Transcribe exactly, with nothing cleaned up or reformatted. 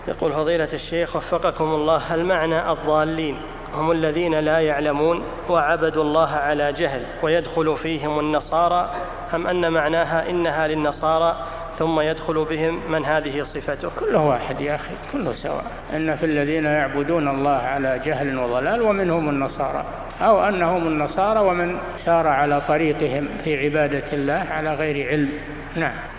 يقول فضيلة الشيخ وفقكم الله، هل معنى الضالين هم الذين لا يعلمون وعبدوا الله على جهل ويدخل فيهم النصارى، أم أن معناها إنها للنصارى ثم يدخل بهم من هذه صفته؟ كله واحد يا أخي، كله سواء، إن في الذين يعبدون الله على جهل وضلال ومنهم النصارى، أو أنهم النصارى ومن سار على طريقهم في عبادة الله على غير علم. نعم.